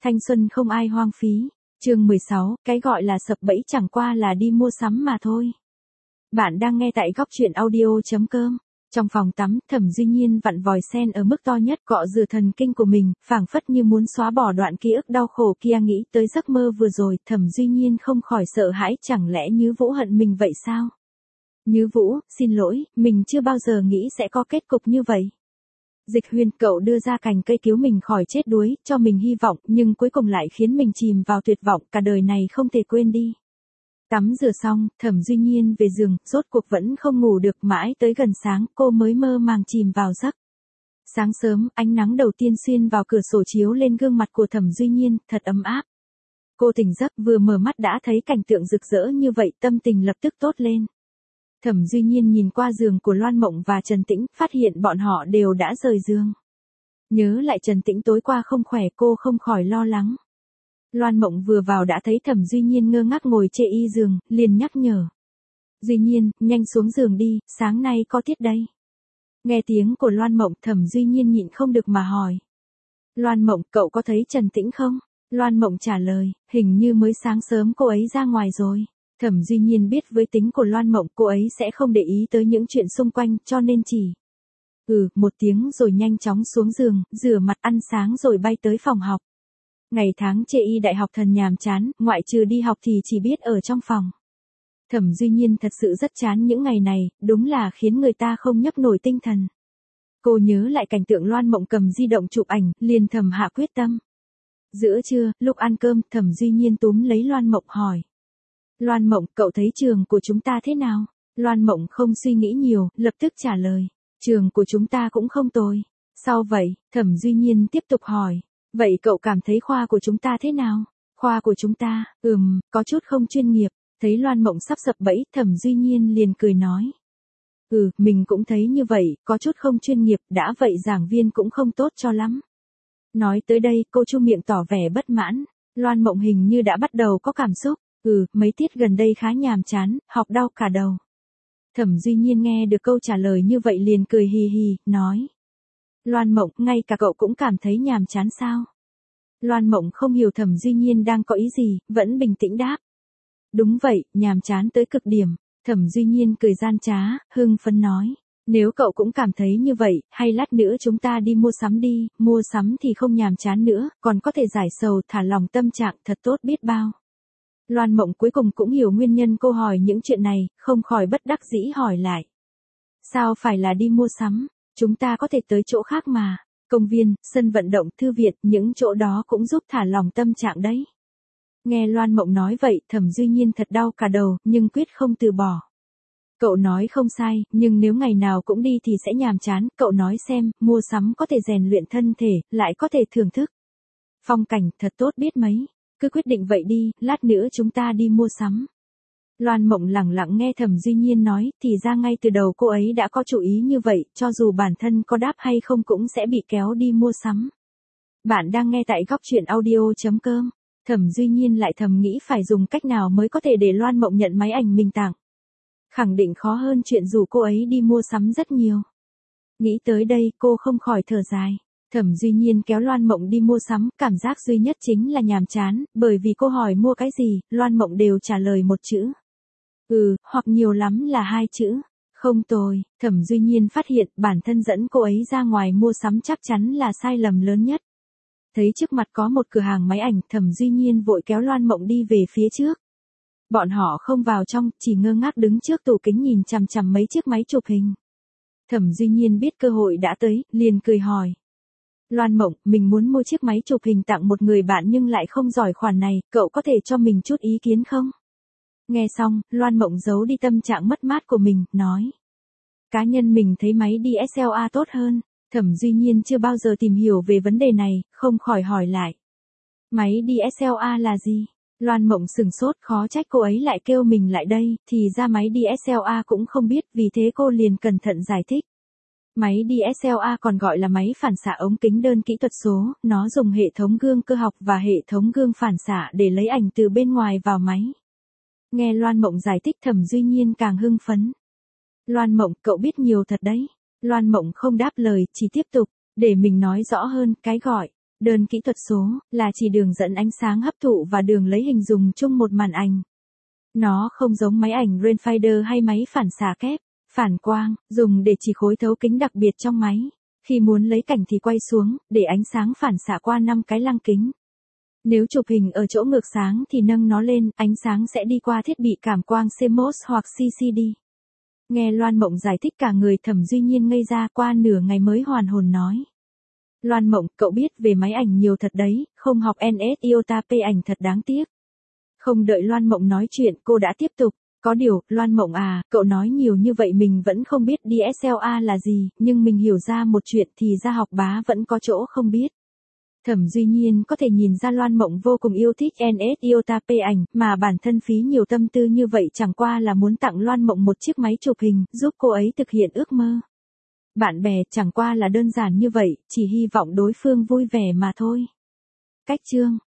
Thanh xuân không ai hoang phí. Chương 16, cái gọi là sập bẫy chẳng qua là đi mua sắm mà thôi. Bạn đang nghe tại góc truyện audio.com. Trong phòng tắm, Thẩm Duy Nhiên vặn vòi sen ở mức to nhất cọ rửa thần kinh của mình, phảng phất như muốn xóa bỏ đoạn ký ức đau khổ kia. Nghĩ tới giấc mơ vừa rồi, Thẩm Duy Nhiên không khỏi sợ hãi, chẳng lẽ Như Vũ hận mình vậy sao? Như Vũ, xin lỗi, mình chưa bao giờ nghĩ sẽ có kết cục như vậy. Dịch Huyền, cậu đưa ra cành cây cứu mình khỏi chết đuối, cho mình hy vọng, nhưng cuối cùng lại khiến mình chìm vào tuyệt vọng, cả đời này không thể quên đi. Tắm rửa xong, Thẩm Duy Nhiên về giường, rốt cuộc vẫn không ngủ được, mãi tới gần sáng, cô mới mơ màng chìm vào giấc. Sáng sớm, ánh nắng đầu tiên xuyên vào cửa sổ chiếu lên gương mặt của Thẩm Duy Nhiên, thật ấm áp. Cô tỉnh giấc, vừa mở mắt đã thấy cảnh tượng rực rỡ như vậy, tâm tình lập tức tốt lên. Thẩm Duy Nhiên nhìn qua giường của Loan Mộng và Trần Tĩnh, phát hiện bọn họ đều đã rời giường. Nhớ lại Trần Tĩnh tối qua không khỏe, cô không khỏi lo lắng. Loan Mộng vừa vào đã thấy Thẩm Duy Nhiên ngơ ngác ngồi chê y giường, liền nhắc nhở. Duy Nhiên, nhanh xuống giường đi, sáng nay có tiết đây. Nghe tiếng của Loan Mộng, Thẩm Duy Nhiên nhịn không được mà hỏi. Loan Mộng, cậu có thấy Trần Tĩnh không? Loan Mộng trả lời, hình như mới sáng sớm cô ấy ra ngoài rồi. Thẩm Duy Nhiên biết với tính của Loan Mộng, cô ấy sẽ không để ý tới những chuyện xung quanh, cho nên chỉ một tiếng rồi nhanh chóng xuống giường, rửa mặt ăn sáng rồi bay tới phòng học. Ngày tháng chê y đại học thần nhàm chán, ngoại trừ đi học thì chỉ biết ở trong phòng. Thẩm Duy Nhiên thật sự rất chán những ngày này, đúng là khiến người ta không nhấc nổi tinh thần. Cô nhớ lại cảnh tượng Loan Mộng cầm di động chụp ảnh, liền thầm hạ quyết tâm. Giữa trưa, lúc ăn cơm, Thẩm Duy Nhiên túm lấy Loan Mộng hỏi. Loan Mộng, cậu thấy trường của chúng ta thế nào? Loan Mộng không suy nghĩ nhiều, lập tức trả lời. Trường của chúng ta cũng không tồi. Sao vậy? Thẩm Duy Nhiên tiếp tục hỏi. Vậy cậu cảm thấy khoa của chúng ta thế nào? Khoa của chúng ta, có chút không chuyên nghiệp. Thấy Loan Mộng sắp sập bẫy, Thẩm Duy Nhiên liền cười nói. Mình cũng thấy như vậy, có chút không chuyên nghiệp, đã vậy giảng viên cũng không tốt cho lắm. Nói tới đây, cô chu miệng tỏ vẻ bất mãn. Loan Mộng hình như đã bắt đầu có cảm xúc. Mấy tiết gần đây khá nhàm chán, học đau cả đầu. Thẩm Duy Nhiên nghe được câu trả lời như vậy liền cười hì hì, nói. Loan Mộng, ngay cả cậu cũng cảm thấy nhàm chán sao? Loan Mộng không hiểu Thẩm Duy Nhiên đang có ý gì, vẫn bình tĩnh đáp. Đúng vậy, nhàm chán tới cực điểm. Thẩm Duy Nhiên cười gian trá, hưng phấn nói. Nếu cậu cũng cảm thấy như vậy, hay lát nữa chúng ta đi mua sắm đi, mua sắm thì không nhàm chán nữa, còn có thể giải sầu, thả lòng tâm trạng, thật tốt biết bao. Loan Mộng cuối cùng cũng hiểu nguyên nhân cô hỏi những chuyện này, không khỏi bất đắc dĩ hỏi lại. Sao phải là đi mua sắm? Chúng ta có thể tới chỗ khác mà. Công viên, sân vận động, thư viện, những chỗ đó cũng giúp thả lòng tâm trạng đấy. Nghe Loan Mộng nói vậy, Thẩm Duy Nhiên thật đau cả đầu, nhưng quyết không từ bỏ. Cậu nói không sai, nhưng nếu ngày nào cũng đi thì sẽ nhàm chán, cậu nói xem, mua sắm có thể rèn luyện thân thể, lại có thể thưởng thức phong cảnh, thật tốt biết mấy. Cứ quyết định vậy đi, lát nữa chúng ta đi mua sắm. Loan Mộng lẳng lặng nghe Thẩm Duy Nhiên nói, thì ra ngay từ đầu cô ấy đã có chủ ý như vậy, cho dù bản thân có đáp hay không cũng sẽ bị kéo đi mua sắm. Bạn đang nghe tại góc truyện audio.com. Thẩm Duy Nhiên lại thầm nghĩ phải dùng cách nào mới có thể để Loan Mộng nhận máy ảnh mình tặng. Khẳng định khó hơn chuyện rủ cô ấy đi mua sắm rất nhiều. Nghĩ tới đây, cô không khỏi thở dài. Thẩm Duy Nhiên kéo Loan Mộng đi mua sắm, cảm giác duy nhất chính là nhàm chán, bởi vì cô hỏi mua cái gì, Loan Mộng đều trả lời một chữ. Hoặc nhiều lắm là hai chữ. Không tồi, Thẩm Duy Nhiên phát hiện bản thân dẫn cô ấy ra ngoài mua sắm chắc chắn là sai lầm lớn nhất. Thấy trước mặt có một cửa hàng máy ảnh, Thẩm Duy Nhiên vội kéo Loan Mộng đi về phía trước. Bọn họ không vào trong, chỉ ngơ ngác đứng trước tủ kính nhìn chằm chằm mấy chiếc máy chụp hình. Thẩm Duy Nhiên biết cơ hội đã tới, liền cười hỏi. Loan Mộng, mình muốn mua chiếc máy chụp hình tặng một người bạn nhưng lại không giỏi khoản này, cậu có thể cho mình chút ý kiến không? Nghe xong, Loan Mộng giấu đi tâm trạng mất mát của mình, nói. Cá nhân mình thấy máy DSLR tốt hơn. Thẩm Duy Nhiên chưa bao giờ tìm hiểu về vấn đề này, không khỏi hỏi lại. Máy DSLR là gì? Loan Mộng sửng sốt, khó trách cô ấy lại kêu mình lại đây, thì ra máy DSLR cũng không biết, vì thế cô liền cẩn thận giải thích. Máy DSLR còn gọi là máy phản xạ ống kính đơn kỹ thuật số, nó dùng hệ thống gương cơ học và hệ thống gương phản xạ để lấy ảnh từ bên ngoài vào máy. Nghe Loan Mộng giải thích, Thẩm Duy Nhiên càng hưng phấn. Loan Mộng, cậu biết nhiều thật đấy. Loan Mộng không đáp lời, chỉ tiếp tục, để mình nói rõ hơn, cái gọi Đơn kỹ thuật số là chỉ đường dẫn ánh sáng hấp thụ và đường lấy hình dùng chung một màn ảnh. Nó không giống máy ảnh rangefinder hay máy phản xạ kép, phản quang, dùng để chỉ khối thấu kính đặc biệt trong máy. Khi muốn lấy cảnh thì quay xuống, để ánh sáng phản xạ qua 5 cái lăng kính. Nếu chụp hình ở chỗ ngược sáng thì nâng nó lên, ánh sáng sẽ đi qua thiết bị cảm quang CMOS hoặc CCD. Nghe Loan Mộng giải thích cả người Thẩm Duy Nhiên ngây ra, qua nửa ngày mới hoàn hồn nói. Loan Mộng, cậu biết về máy ảnh nhiều thật đấy, không học NS IOTA P ảnh thật đáng tiếc. Không đợi Loan Mộng nói chuyện, cô đã tiếp tục. Có điều, Loan Mộng à, cậu nói nhiều như vậy mình vẫn không biết DSLR là gì, nhưng mình hiểu ra một chuyện thì ra học bá vẫn có chỗ không biết. Thẩm Duy Nhiên có thể nhìn ra Loan Mộng vô cùng yêu thích NS IOTA P ảnh, mà bản thân phí nhiều tâm tư như vậy chẳng qua là muốn tặng Loan Mộng một chiếc máy chụp hình, giúp cô ấy thực hiện ước mơ. Bạn bè chẳng qua là đơn giản như vậy, chỉ hy vọng đối phương vui vẻ mà thôi. Cách chương